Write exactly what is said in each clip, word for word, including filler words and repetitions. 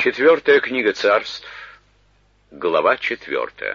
Четвертая книга Царств, глава четвертая.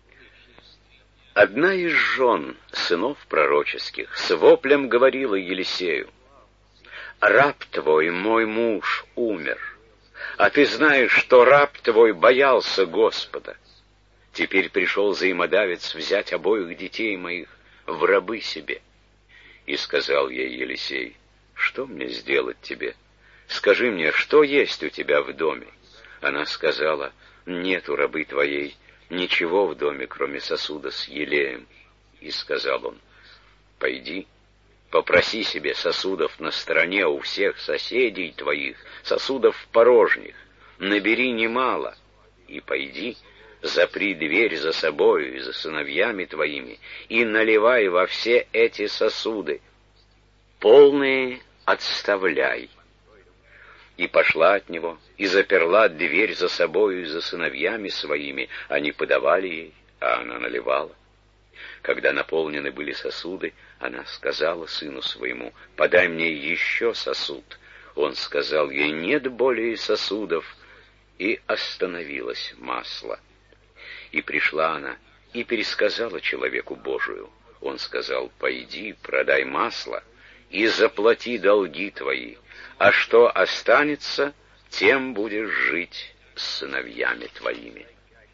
Одна из жен сынов пророческих с воплем говорила Елисею: «Раб твой, мой муж, умер, а ты знаешь, что раб твой боялся Господа. Теперь пришел взаимодавец взять обоих детей моих в рабы себе». И сказал ей Елисей: «Что мне сделать тебе? Скажи мне, что есть у тебя в доме?» Она сказала: «Нет у рабы твоей ничего в доме, кроме сосуда с елеем». И сказал он: «Пойди, попроси себе сосудов на стороне у всех соседей твоих, сосудов порожних, набери немало, и пойди, запри дверь за собою и за сыновьями твоими, и наливай во все эти сосуды, полные отставляй». И пошла от него, и заперла дверь за собою и за сыновьями своими. Они подавали ей, а она наливала. Когда наполнены были сосуды, она сказала сыну своему: «Подай мне еще сосуд». Он сказал ей: «Нет более сосудов». И остановилось масло. И пришла она и пересказала человеку Божию. Он сказал: «Пойди, продай масло и заплати долги твои, а что останется, тем будешь жить с сыновьями твоими».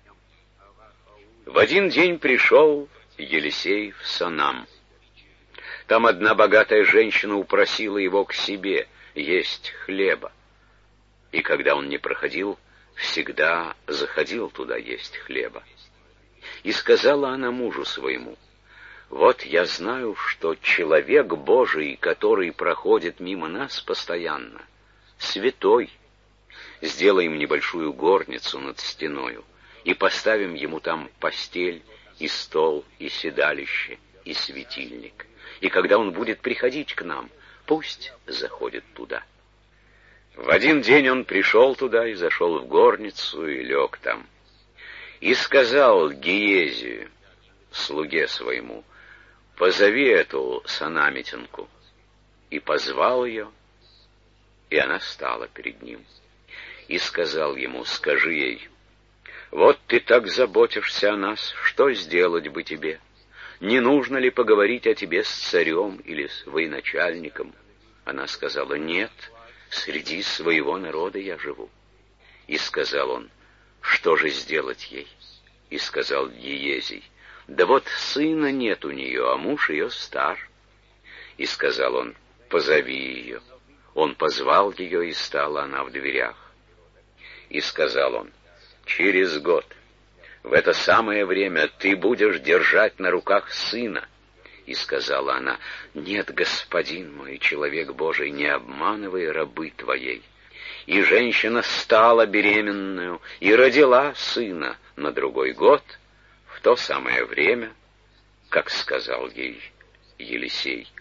В один день пришел Елисей в Санам. Там одна богатая женщина упросила его к себе есть хлеба. И когда он не проходил, всегда заходил туда есть хлеба. И сказала она мужу своему: «Вот я знаю, что человек Божий, который проходит мимо нас постоянно, святой. Сделаем небольшую горницу над стеною и поставим ему там постель, и стол, и седалище, и светильник. И когда он будет приходить к нам, пусть заходит туда». В один день он пришел туда и зашел в горницу и лег там. И сказал Гиезию, слуге своему: «Позови эту санамитянку». И позвал ее, и она стала перед ним. И сказал ему: «Скажи ей: вот ты так заботишься о нас, что сделать бы тебе? Не нужно ли поговорить о тебе с царем или с военачальником?» Она сказала: «Нет, среди своего народа я живу». И сказал он: «Что же сделать ей?» И сказал Гиезий: «Да вот сына нет у нее, а муж ее стар». И сказал он: «Позови ее». Он позвал ее, и стала она в дверях. И сказал он: «Через год, в это самое время, ты будешь держать на руках сына». И сказала она: «Нет, господин мой, человек Божий, не обманывай рабы твоей». И женщина стала беременную и родила сына на другой год, в то самое время, как сказал ей Елисей.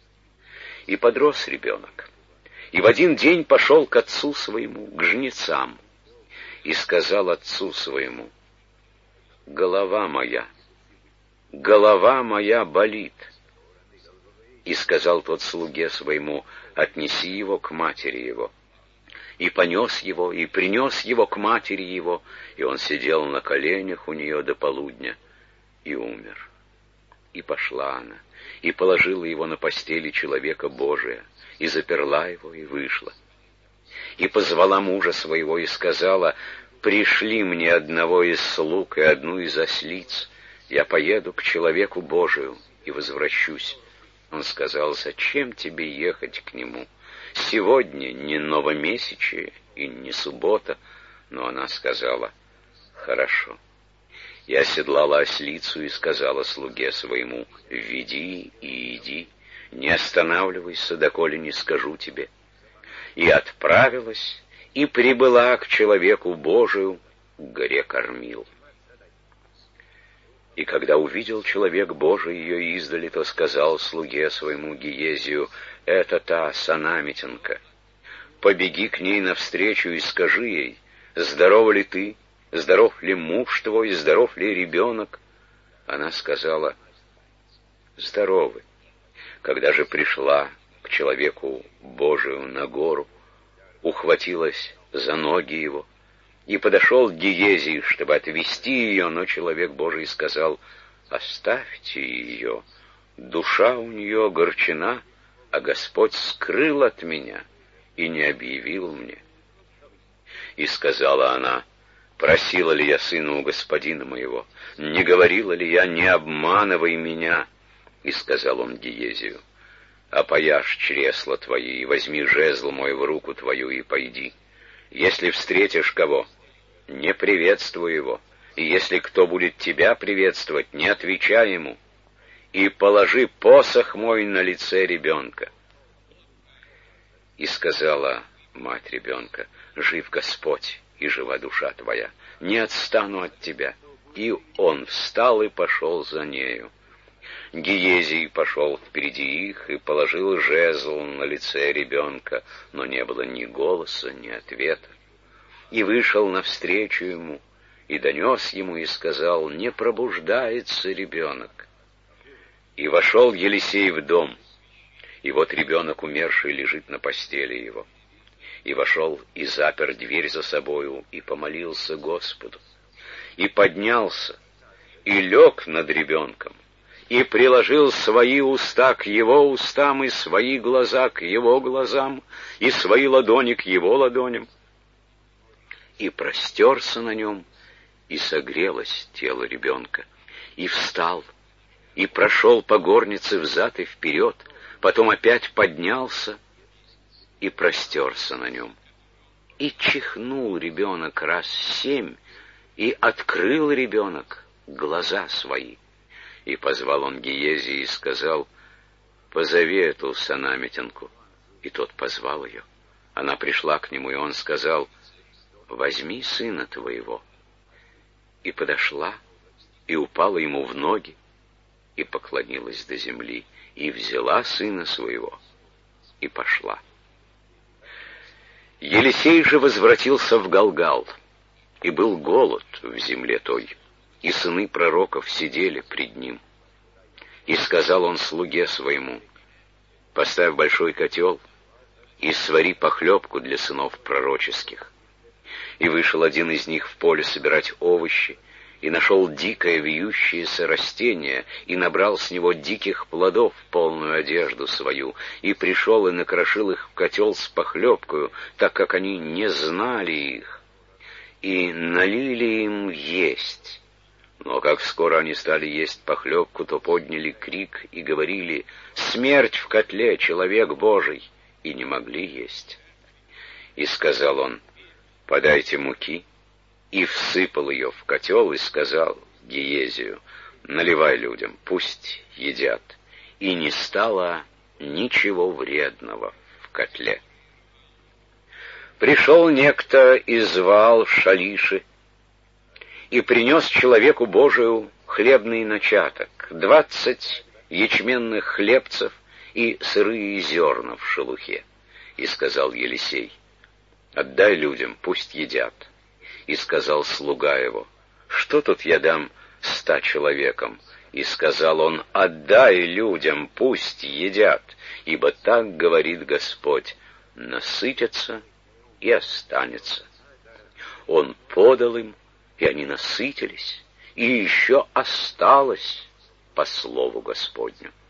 И подрос ребенок, и в один день пошел к отцу своему, к жнецам, и сказал отцу своему: «Голова моя, голова моя болит». И сказал тот слуге своему: «Отнеси его к матери его». И понес его, и принес его к матери его, и он сидел на коленях у нее до полудня, и умер. И пошла она, и положила его на постели человека Божия, и заперла его, и вышла. И позвала мужа своего, и сказала: «Пришли мне одного из слуг и одну из ослиц, я поеду к человеку Божию и возвращусь». Он сказал: «Зачем тебе ехать к нему? Сегодня не новомесячие и не суббота». Но она сказала: «Хорошо». И оседлала ослицу и сказала слуге своему: «Веди и иди, не останавливайся, доколе не скажу тебе». И отправилась, и прибыла к человеку Божию, к горе Кормил. И когда увидел человек Божий ее издали, то сказал слуге своему Гиезию: «Это та санамитянка. Побеги к ней навстречу и скажи ей: здорова ли ты, здоров ли муж твой, здоров ли ребенок?» Она сказала: «Здоровы». Когда же пришла к человеку Божию на гору, ухватилась за ноги его И подошел Гиезий, чтобы отвести ее, но человек Божий сказал: «Оставьте ее, душа у нее огорчена, а Господь скрыл от меня и не объявил мне». И сказала она: «Просила ли я сына у господина моего? Не говорила ли я: не обманывай меня?» И сказал он Гиезию: «Опояжь чресла твои, и возьми жезл мой в руку твою, и пойди. Если встретишь кого, не приветствуй его, и если кто будет тебя приветствовать, не отвечай ему, и положи посох мой на лице ребенка». И сказала мать ребенка: «Жив Господь, и жива душа твоя, не отстану от тебя». И он встал и пошел за нею. Гиезий пошел впереди их и положил жезл на лице ребенка, но не было ни голоса, ни ответа. И вышел навстречу ему, и донес ему, и сказал: «Не пробуждается ребенок». И вошел Елисей в дом, и вот ребенок умерший лежит на постели его. И вошел и запер дверь за собою, и помолился Господу. И поднялся, и лег над ребенком, и приложил свои уста к его устам, и свои глаза к его глазам, и свои ладони к его ладоням. И простерся на нем, и согрелось тело ребенка, и встал, и прошел по горнице взад и вперед, потом опять поднялся и простерся на нем. И чихнул ребенок раз семь, и открыл ребенок глаза свои. И позвал он Гиезия и сказал: «Позови эту санамитянку». И тот позвал ее. Она пришла к нему, и он сказал: «Возьми сына твоего». И подошла, и упала ему в ноги, и поклонилась до земли, и взяла сына своего, и пошла. Елисей же возвратился в Галгал, и был голод в земле той, и сыны пророков сидели пред ним. И сказал он слуге своему: «Поставь большой котел и свари похлебку для сынов пророческих». И вышел один из них в поле собирать овощи, и нашел дикое вьющееся растение, и набрал с него диких плодов полную одежду свою, и пришел и накрошил их в котел с похлебкою, так как они не знали их, и налили им есть. Но как скоро они стали есть похлебку, то подняли крик и говорили: «Смерть в котле, человек Божий!» и не могли есть. И сказал он: «Подайте муки», и всыпал ее в котел, и сказал Гиезию: «Наливай людям, пусть едят». И не стало ничего вредного в котле. Пришел некто и звал Шалиши, и принес человеку Божию хлебный начаток, двадцать ячменных хлебцев и сырые зерна в шелухе. И сказал Елисей: «Отдай людям, пусть едят». И сказал слуга его: «Что тут я дам ста человекам?» И сказал он: «Отдай людям, пусть едят, ибо так говорит Господь: насытятся и останется». Он подал им, и они насытились, и еще осталось по слову Господню.